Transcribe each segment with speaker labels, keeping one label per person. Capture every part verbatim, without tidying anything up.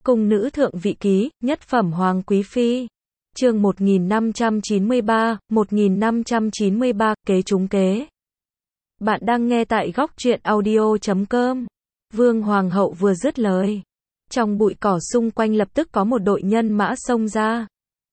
Speaker 1: Cung nữ thượng vị ký, nhất phẩm hoàng quý phi. Chương một nghìn năm trăm chín mươi ba, một nghìn năm trăm chín mươi ba, kế trúng kế. Bạn đang nghe tại góc truyện audio chấm com. Vương hoàng hậu vừa dứt lời, trong bụi cỏ xung quanh lập tức có một đội nhân mã xông ra,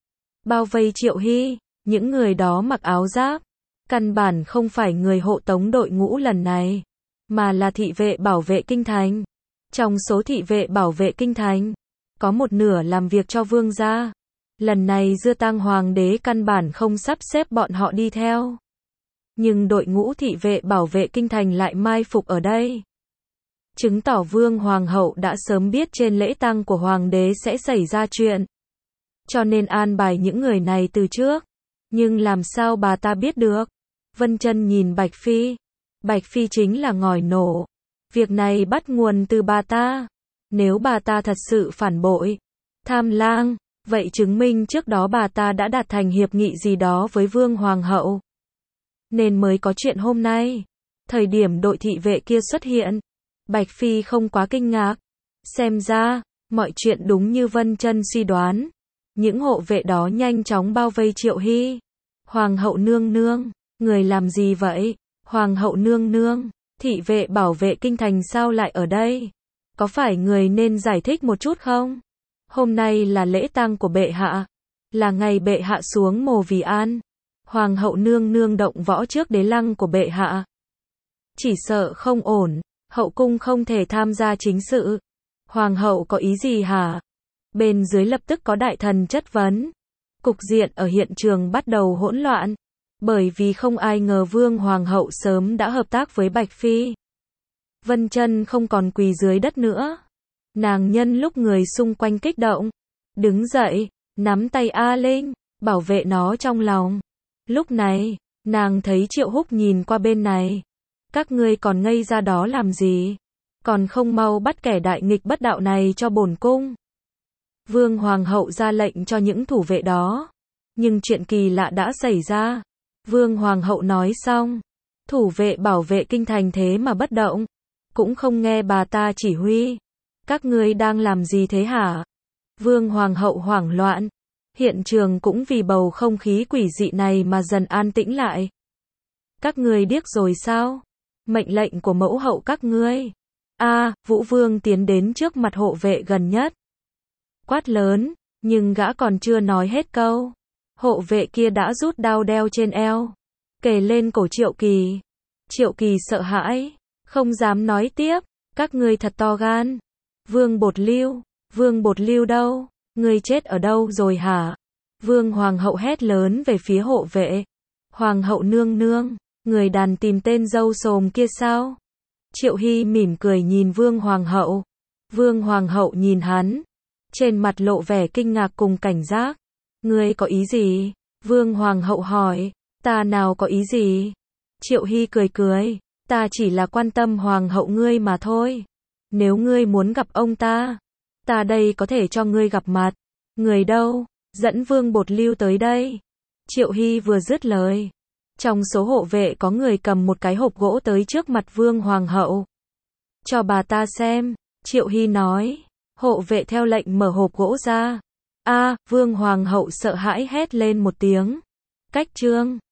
Speaker 1: bao vây Triệu Hy. Những người đó mặc áo giáp, căn bản không phải người hộ tống đội ngũ lần này, mà là thị vệ bảo vệ kinh thành. Trong số thị vệ bảo vệ kinh thành, có một nửa làm việc cho vương gia. Lần này Dưa Tang hoàng đế căn bản không sắp xếp bọn họ đi theo, nhưng đội ngũ thị vệ bảo vệ kinh thành lại mai phục ở đây, chứng tỏ vương hoàng hậu đã sớm biết trên lễ tang của hoàng đế sẽ xảy ra chuyện, cho nên an bài những người này từ trước. Nhưng làm sao bà ta biết được? Vân Chân nhìn Bạch Phi. Bạch Phi chính là ngòi nổ. Việc này bắt nguồn từ bà ta. Nếu bà ta thật sự phản bội, tham lang, vậy chứng minh trước đó bà ta đã đạt thành hiệp nghị gì đó với vương hoàng hậu, nên mới có chuyện hôm nay. Thời điểm đội thị vệ kia xuất hiện, Bạch Phi không quá kinh ngạc. Xem ra, mọi chuyện đúng như Vân Chân suy đoán. Những hộ vệ đó nhanh chóng bao vây Triệu Hy. Hoàng hậu nương nương, người làm gì vậy? Hoàng hậu nương nương, thị vệ bảo vệ kinh thành sao lại ở đây? Có phải người nên giải thích một chút không? Hôm nay là lễ tang của bệ hạ, là ngày bệ hạ xuống mồ vì an. Hoàng hậu nương nương động võ trước đế lăng của bệ hạ, chỉ sợ không ổn, hậu cung không thể tham gia chính sự. Hoàng hậu có ý gì hả? Bên dưới lập tức có đại thần chất vấn. Cục diện ở hiện trường bắt đầu hỗn loạn, bởi vì không ai ngờ vương hoàng hậu sớm đã hợp tác với Bạch Phi. Vân Chân không còn quỳ dưới đất nữa. Nàng nhân lúc người xung quanh kích động, đứng dậy, nắm tay A Linh, bảo vệ nó trong lòng. Lúc này, nàng thấy Triệu Húc nhìn qua bên này. Các ngươi còn ngây ra đó làm gì? Còn không mau bắt kẻ đại nghịch bất đạo này cho bổn cung. Vương hoàng hậu ra lệnh cho những thủ vệ đó. Nhưng chuyện kỳ lạ đã xảy ra. Vương hoàng hậu nói xong, thủ vệ bảo vệ kinh thành thế mà bất động, cũng không nghe bà ta chỉ huy. Các ngươi đang làm gì thế hả? Vương hoàng hậu hoảng loạn. Hiện trường cũng vì bầu không khí quỷ dị này mà dần an tĩnh lại. Các ngươi điếc rồi sao? Mệnh lệnh của mẫu hậu các ngươi. A, Vũ Vương tiến đến trước mặt hộ vệ gần nhất, quát lớn, nhưng gã còn chưa nói hết câu, hộ vệ kia đã rút đao đeo trên eo, kề lên cổ Triệu Kỳ. Triệu Kỳ sợ hãi, không dám nói tiếp. Các ngươi thật to gan. Vương Bột Lưu, Vương Bột Lưu đâu? Ngươi chết ở đâu rồi hả? Vương hoàng hậu hét lớn về phía hộ vệ. Hoàng hậu nương nương, người đàn tìm tên dâu xồm kia sao? Triệu Hy mỉm cười nhìn vương hoàng hậu. Vương hoàng hậu nhìn hắn, trên mặt lộ vẻ kinh ngạc cùng cảnh giác. Ngươi có ý gì? Vương hoàng hậu hỏi. Ta nào có ý gì? Triệu Hy cười cười. Ta chỉ là quan tâm hoàng hậu ngươi mà thôi. Nếu ngươi muốn gặp ông ta, ta đây có thể cho ngươi gặp mặt. Người đâu? Dẫn Vương Bột Lưu tới đây. Triệu Hy vừa dứt lời, trong số hộ vệ có người cầm một cái hộp gỗ tới trước mặt vương hoàng hậu. Cho bà ta xem. Triệu Hy nói. Hộ vệ theo lệnh mở hộp gỗ ra. A, vương hoàng hậu sợ hãi hét lên một tiếng. Cách chương